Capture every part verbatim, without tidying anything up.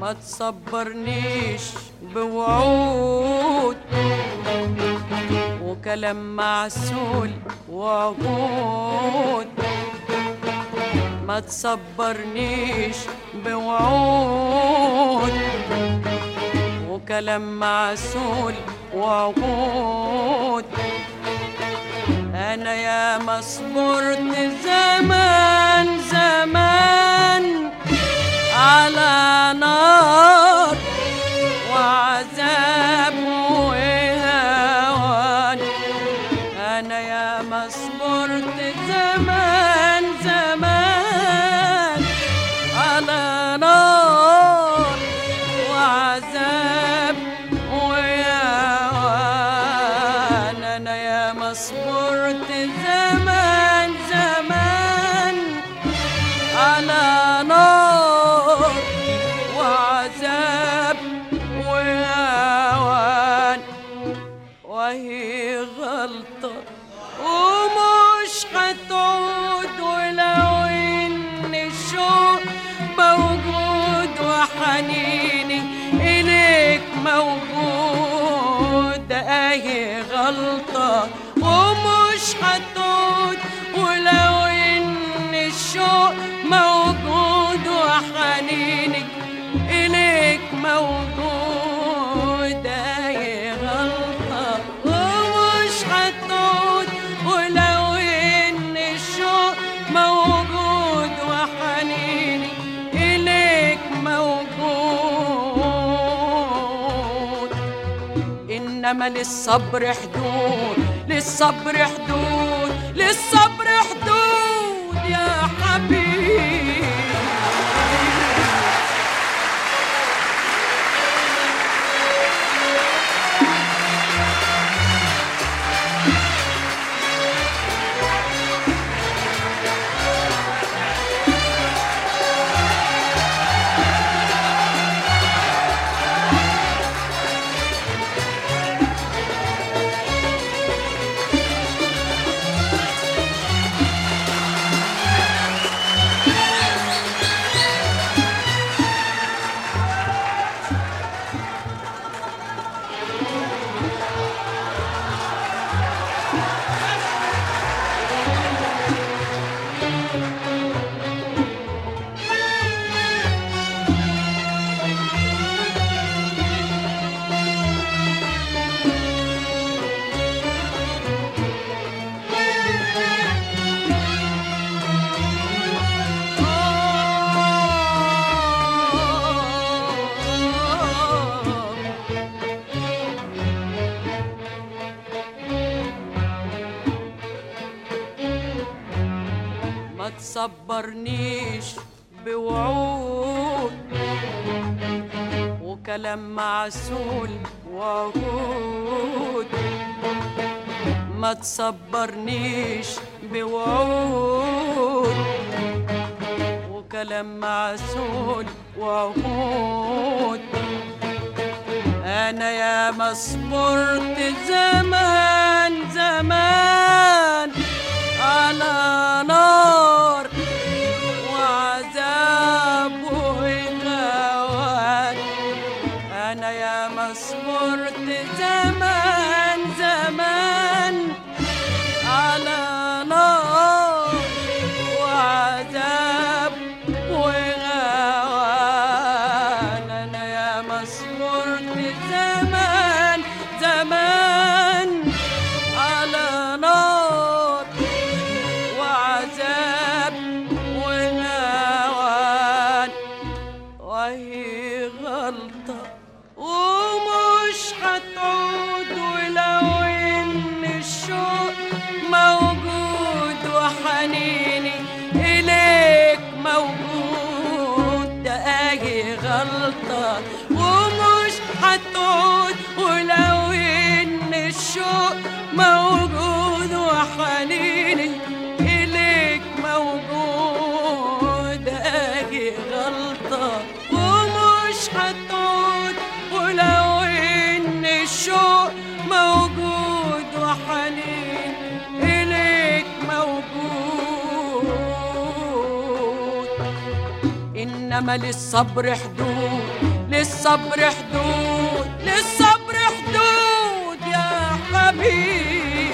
ما تصبرنيش بوعود وكلام معسول وعهود، ما تصبرنيش بوعود وكلام معسول وعهود. أنا يا ما صبرت زمان زمان على نار وعذاب وهوان، أنا يا ما صبرت زمان زمان على نار وعذاب وهوان، أنا يا ما صبرت زمان زمان على نار وعذاب وهوان. وهي غلطة ومش هتعود، ولو إن الشوق موجود وحنيني إليك موجود، أهي غلطة ومش هتعود، ولو إن الشوق موجود وحنيني إليك موجود، أهي غلطة ومش هتعود، ولو إن الشوق موجود وحنيني إليك موجود. إنما للصبر حدود، للصبر حدود، للصبر حدود يا حبيبي. ما تصبرنيش بوعود وكلام معسول وعهود، ما تصبرنيش بوعود وكلام معسول وعهود. أنا يا ما صبرت زمان زمان على نار وعذاب وهوان، أنا يا ما صبرت زمان زمان على نار وعذاب وهوان، أنا يا ما صبرت زمان زمان على نار وعذاب وهوان. وهي غلطة ومش هتعود، ولو إن الشوق موجود وحنيني إليك موجود، ده أهي غلطة ومش هتعود، ولو إن الشوق موجود وحنيني إليك موجود، أهي غلطة ومش هتعود، ولو إن الشوق موجود وحنين إليك موجود. إنما للصبر حدود، للصبر حدود، للصبر حدود يا حبيبي.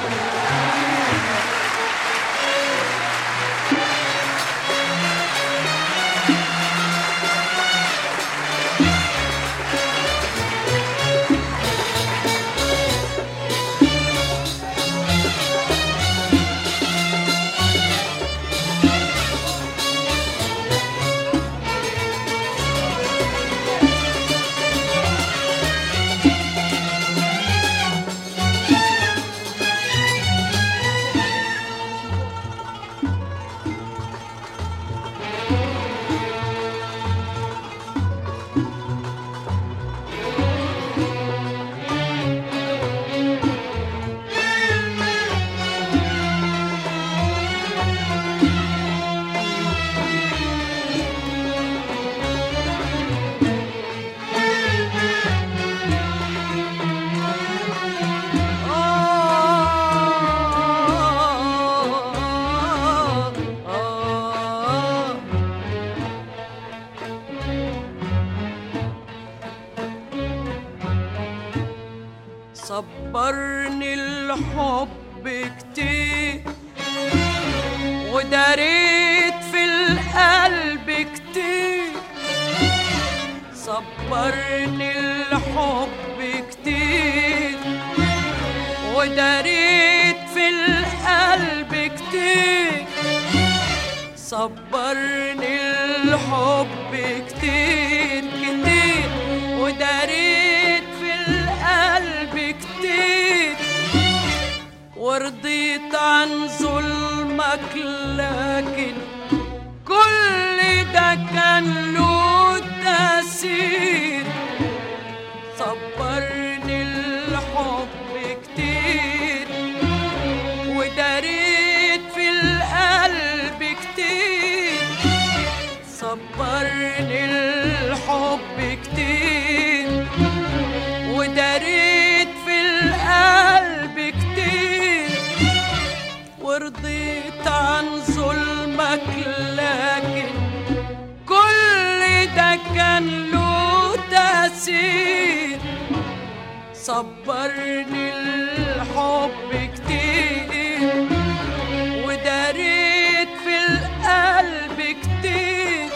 صبرني الحب كتير وداريت في القلب كتير، صبرني الحب كتير وداريت في القلب كتير، صبرني الحب كتير كتير وداريت في القلب كتير، ورضيت عن ظلمك لكن كل ده كان له تأثير. صبرني الحب كتير وداريت في القلب كتير، صبرني الحب كتير وداريت في القلب كتير، ورضيت عن ظلمك لكن كل ده كان له تأثير. صبرني الحب كتير وداريت في القلب كتير،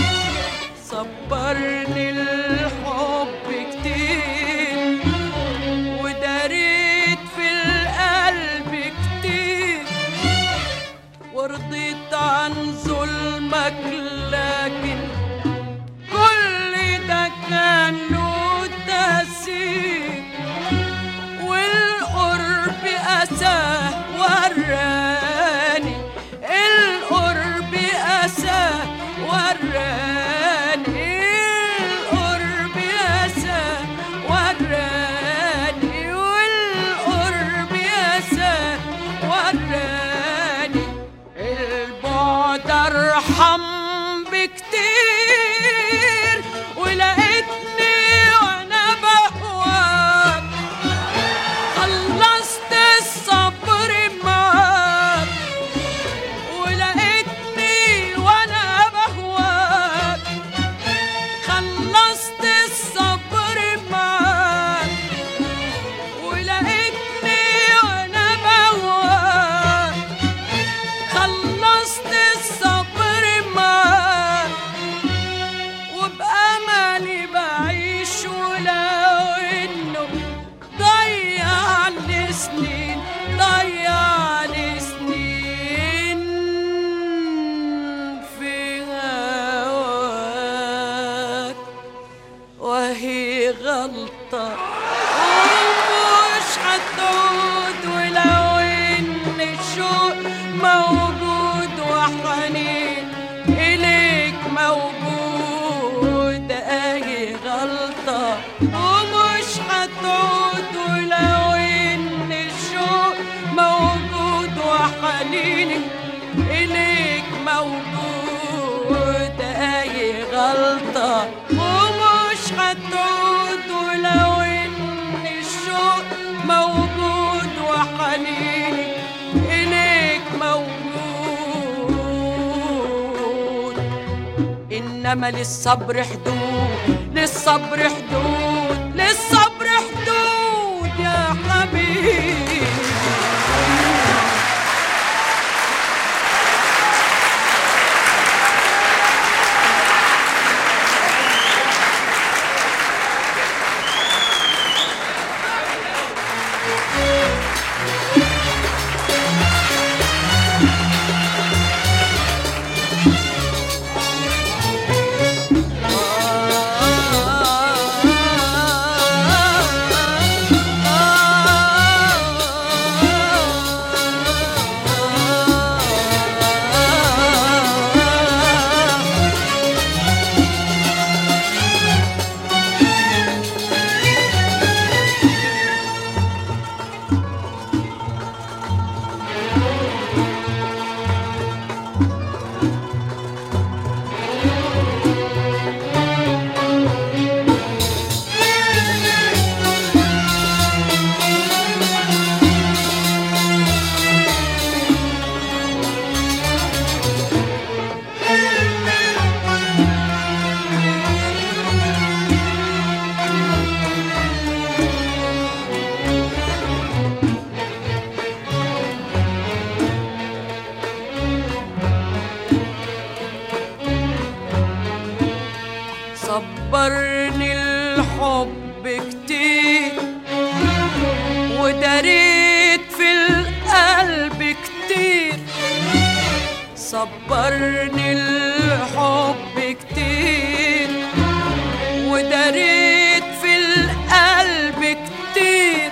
صبرني الحب كتير وداريت في القلب كتير، ورضيت عن ظلمك لكن كل ده كان له تأثير. والقرب أساه وراني، القرب أساه وراني، القرب أساه وراني، والقرب أساه وراني، البعد أرحم بكتير، ولقيتني وأنا بهواك خلصت الصبر معاك، ولقيتني وأنا بهواك خلصت الصبر معاك، ولقيتني وأنا بهواك خلصت الصبر معاك، وبأملي بعيش ولو إنه ضيع لي سنين، ضيع لي سنين في هواك، وهي غلطة ومش هتعود، ولو إن الشوق موجود وحنين إليك موجود، أهي غلطة ومش هتعود، ولو إن الشوق موجود وحنين إليك موجود، أهي غلطة ومش هتعود، ولو إن إنما للصبر حدود، للصبر حدود، للصبر حدود يا حبيبي. صبرني الحب كتير وداريت في القلب كتير، صبرني الحب كتير وداريت في القلب كتير،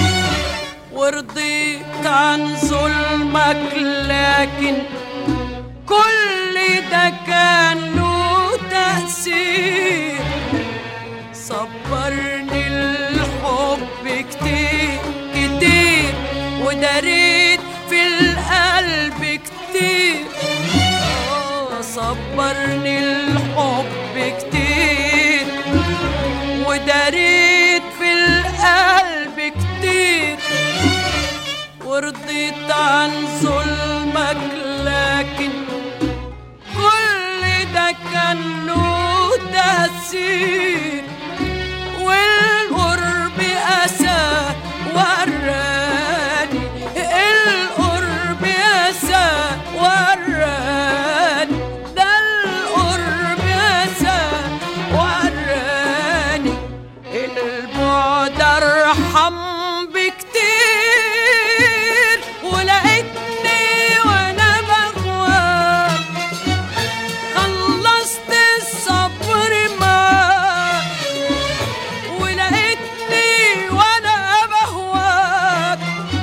ورضيت عن ظلمك لكن كل ده كان له تأثير. صبرني الحب كتير كتير وداريت في القلب كتير، صبرني الحب كتير وداريت في القلب كتير، ورضيت عن ظلمك لكن كل ده كان له تأثير. والقرب أسى وراني، القرب أسى وراني، ده القرب أسى وراني، البعد أرحم بكتير. ولقيتني وأنا بغواك خلصت الصبر معاك، ولقيتني وأنا بهواك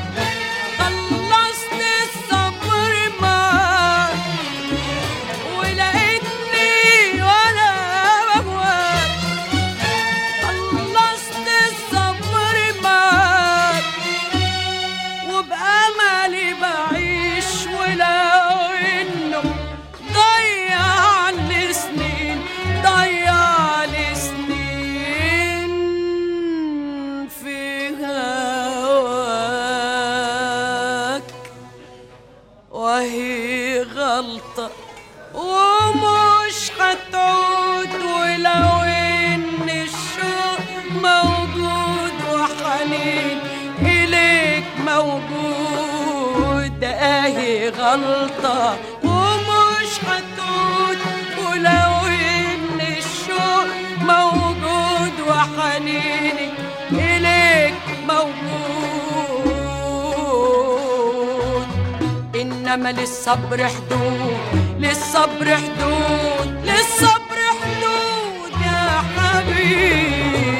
خلصت الصبر معاك، ولقيتني وأنا بهواك خلصت الصبر معاك، وبأملي بعيش ولو إنه ضيع لي سنين، ضيع لي سنين في هواك، وهي غلطة ومش هتعود، ولو إن الشوق موجود وحنين إليك موجود، أهي غلطة ومش هتعود، ولو إن الشوق موجود وحنيني إليك موجود. إنما للصبر حدود، للصبر حدود، للصبر حدود يا حبيبي.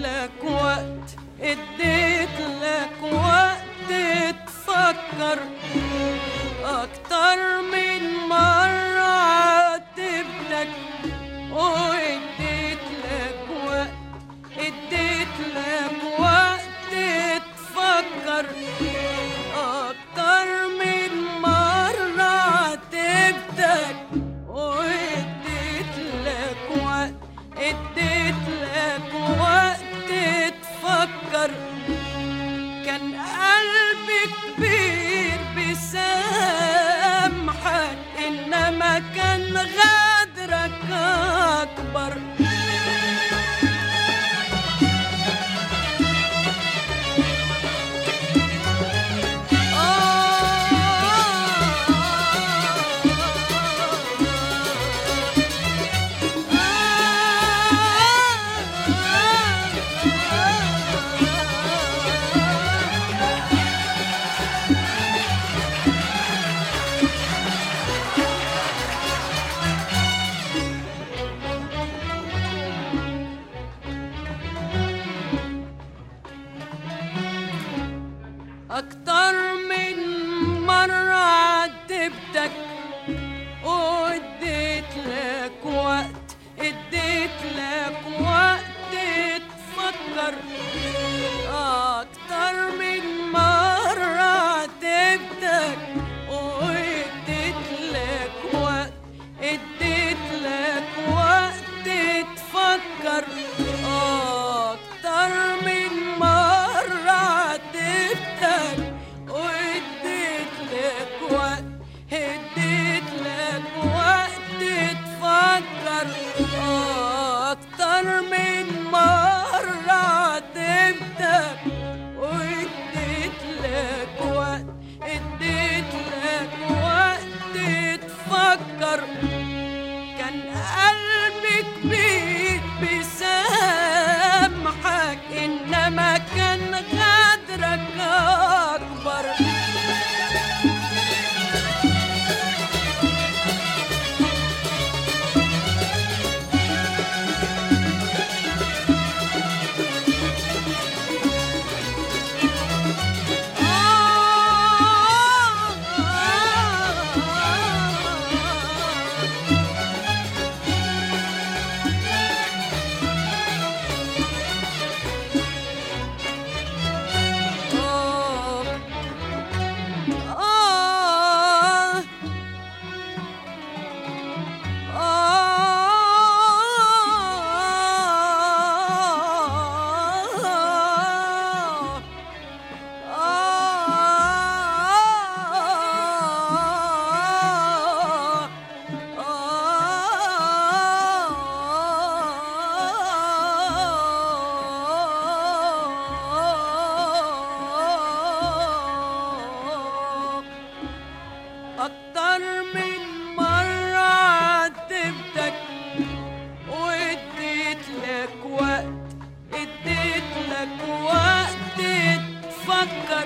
لك وقت اديت لك وقت تفكر اكتر من مرة عاتبتك واديت لك وقت اديت لك وقت تفكر اكتر من مرة عاتبتك واديت لك وقت اديت لك وقت تفكر كان قلبي كبير بسامحك انما كان غدرك اكبر أكتر من مرة عاتبتك واديت لك وقت اديت لك وقت تفكر أكتر من مرة عاتبتك واديت لك وقت اديت لك وقت تفكر أكتر من مرة عاتبتك واديت لك وقت اديت لك وقت تفكر اكتر من مرة عاتبتك واديت لك وقت اديت لك وقت تفكر كان قلبي كبير بسامحك انما كان غدرك اكبر أكتر من مرة عاتبتك واديت لك وقت اديت لك وقت تفكر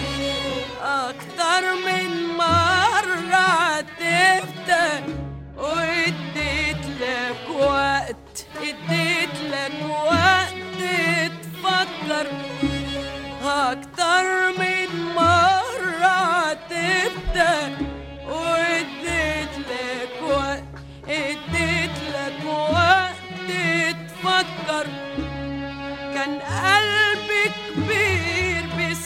أكتر من مرة عاتبتك واديت لك وقت اديت لك وقت تفكر أكتر من مرة عاتبتك واديت لك وقت اديت لك وقت تفكر كان قلبي كبير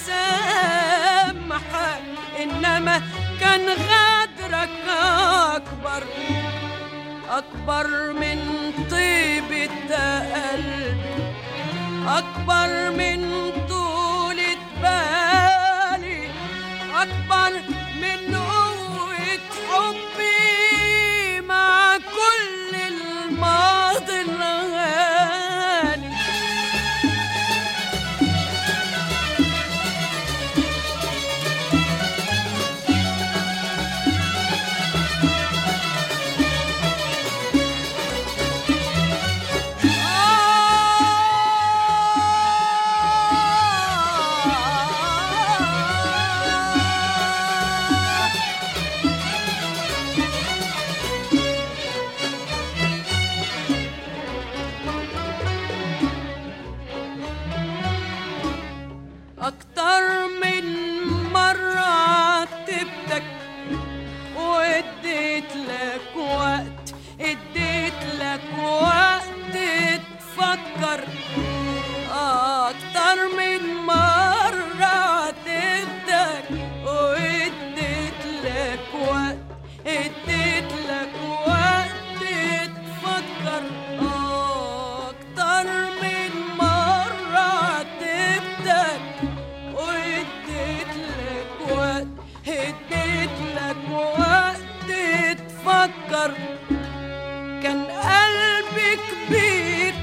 بسامحك انما كان غدرك اكبر اكبر من طيبة قلبي اكبر من طولة بالي اكبر من قوة حبي مع كل الماضي الغالي آه تفكر أكتر من مرة عاتبتك واديت لك وقت اديت لك وقت تفكر أكتر من مرة عاتبتك واديت لك وقت اديت لك وقت تفكر. كان قلبي كبير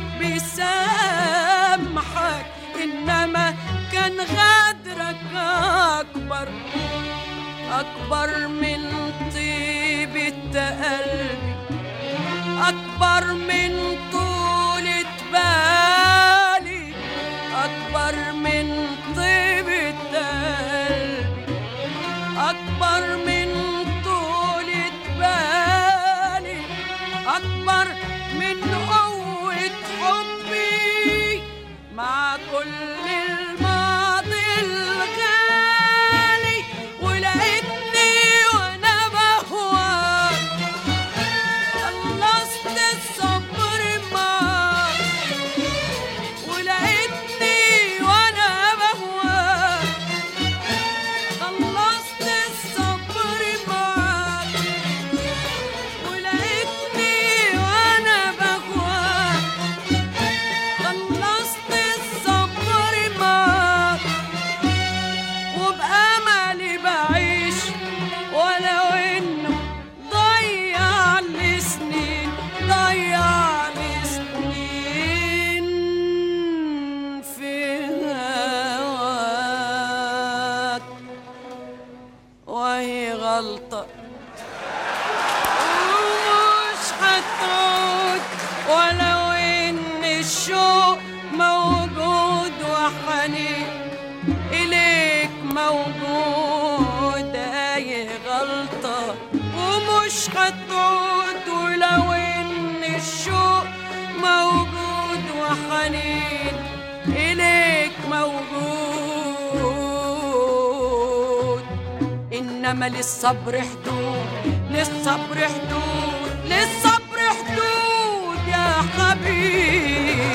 بيسامحك إنما كان غدرك أكبر أكبر من طيبة قلبي أكبر من طولة بالي أكبر من طيبة قلبي أكبر من طولة بالي أكبر من قوة حبي مع كل الماضي الغالي. ولقيتني وأنا بهواك خلصت الصبر معاك ولقيتني وأنا بهواك خلصت الصبر معاك ولقيتني وأنا بهواك خلصت الصبر معاك. وبأملي بعيش ولو إنه ضيع لي سنين ضيع لي سنين في هواك. وهي غلطة ومش هتعود ولو إن الشوق موجود وحنين إليك موجود. هي غلطة ومش هتعود ولو إن الشوق موجود وحنين إليك موجود. إنما للصبر حدود للصبر حدود للصبر حدود يا حبيبي.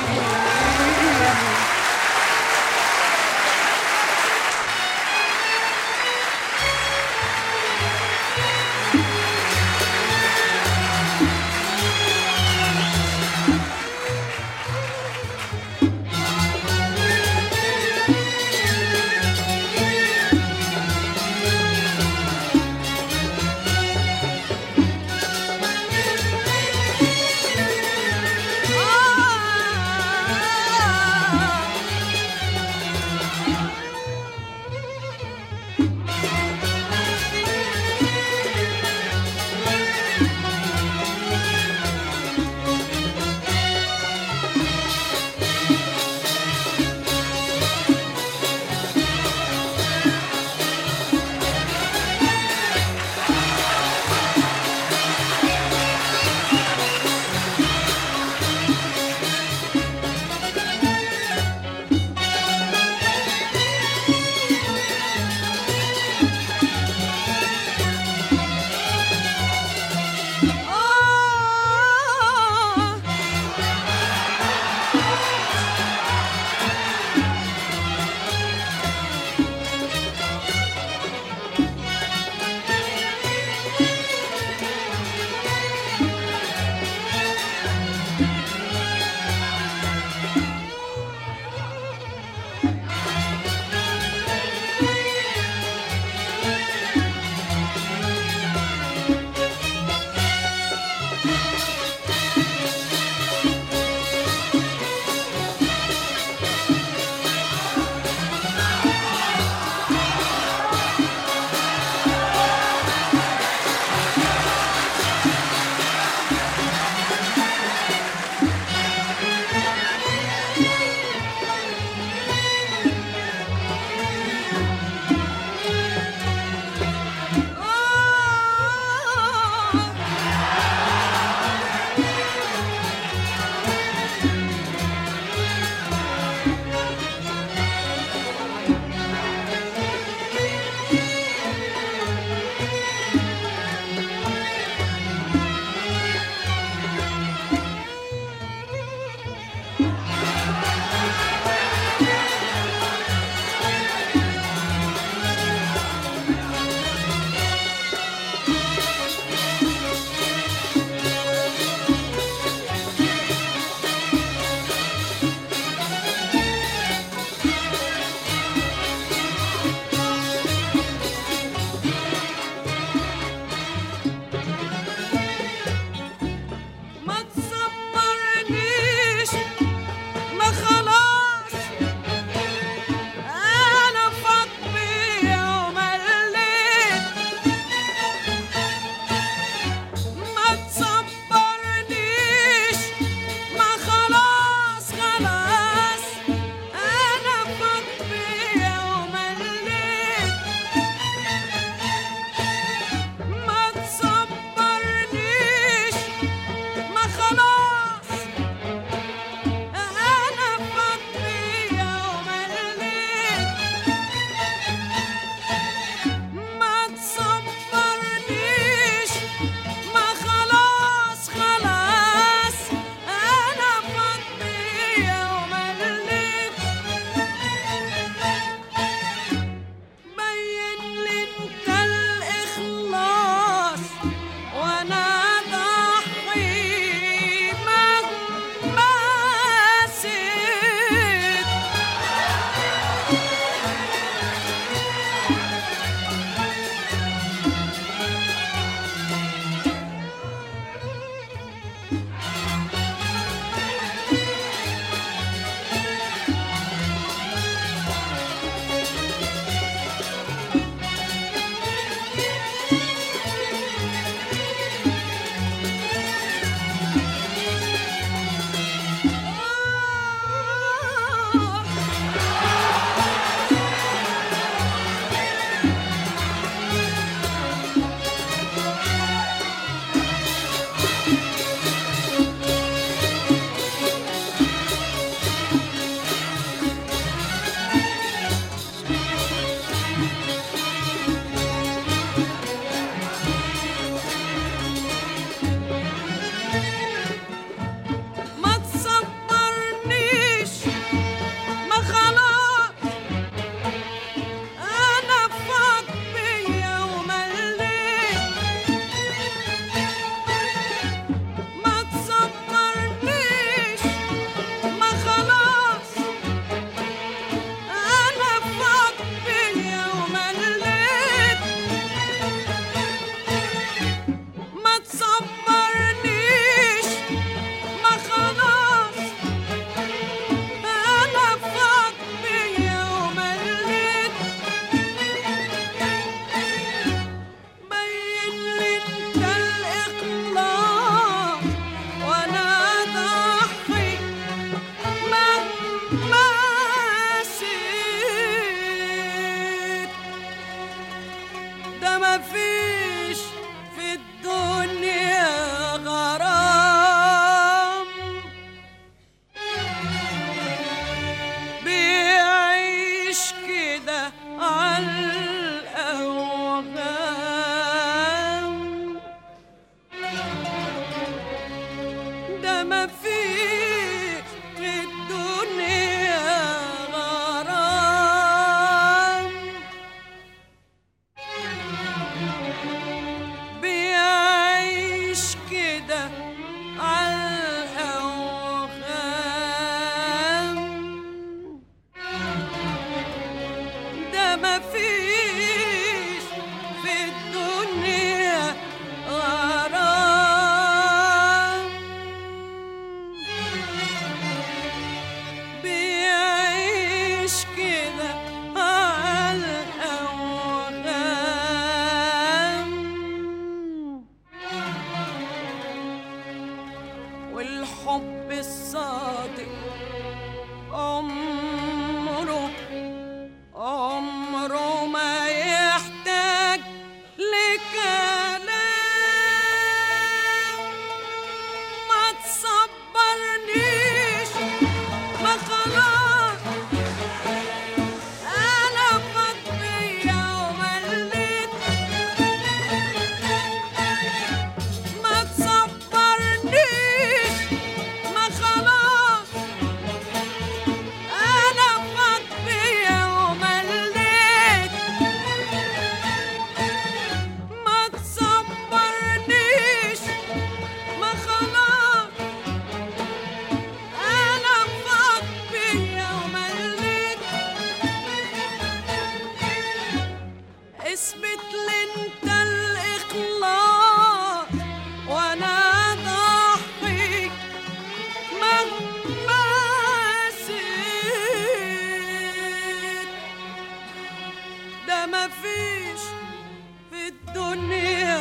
مفيش في الدنيا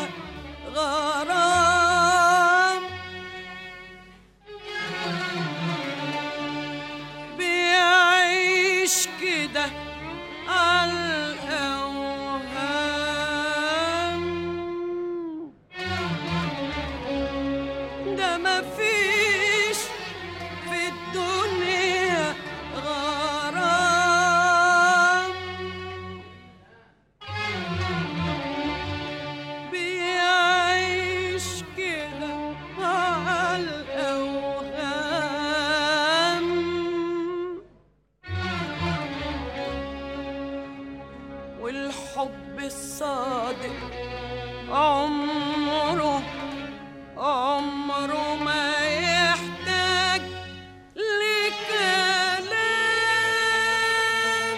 غرام بيعيش كده عالأوهام ده مفيش في الدنيا غرام بيعيش كده عالأوهام والحب الصادق عمره عمره ما يحتاج لكلام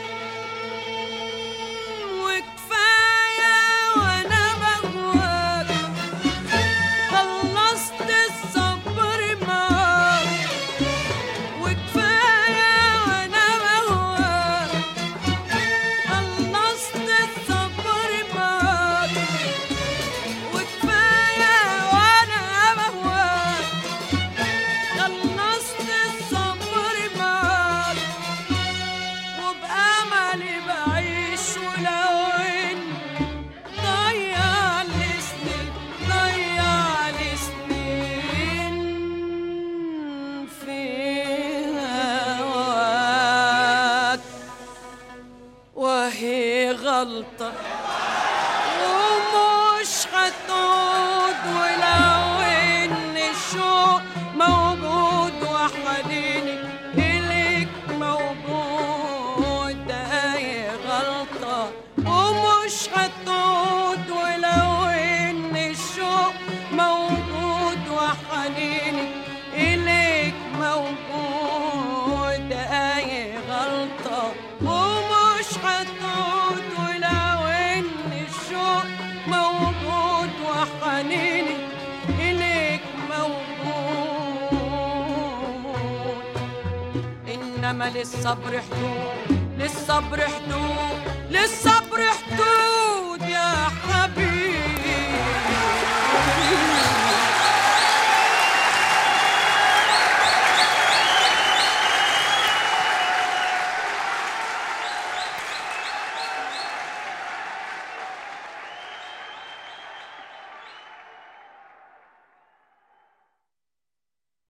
وكفاية وانا بهواك خلصت الصبر معاك وكفاية وانا بهواك خلصت الصبر معاك وكفاية وانا بهواك خلصت الصبر معاك وبأملي بعيش ولو إن ضيع لي سنين ضيع لي سنين في هواك وهي غلطة ومش هتعود ولو إن الشوق موجود وحنيني إليك موجود هي غلطة ومش هتعود ولو إن الشوق موجود وحنيني إليك موجود هي غلطة ومش هتعود ولو إن الشوق موجود وحنيني إليك موجود إنما للصبر حدود للصبر حدود للصبر حدود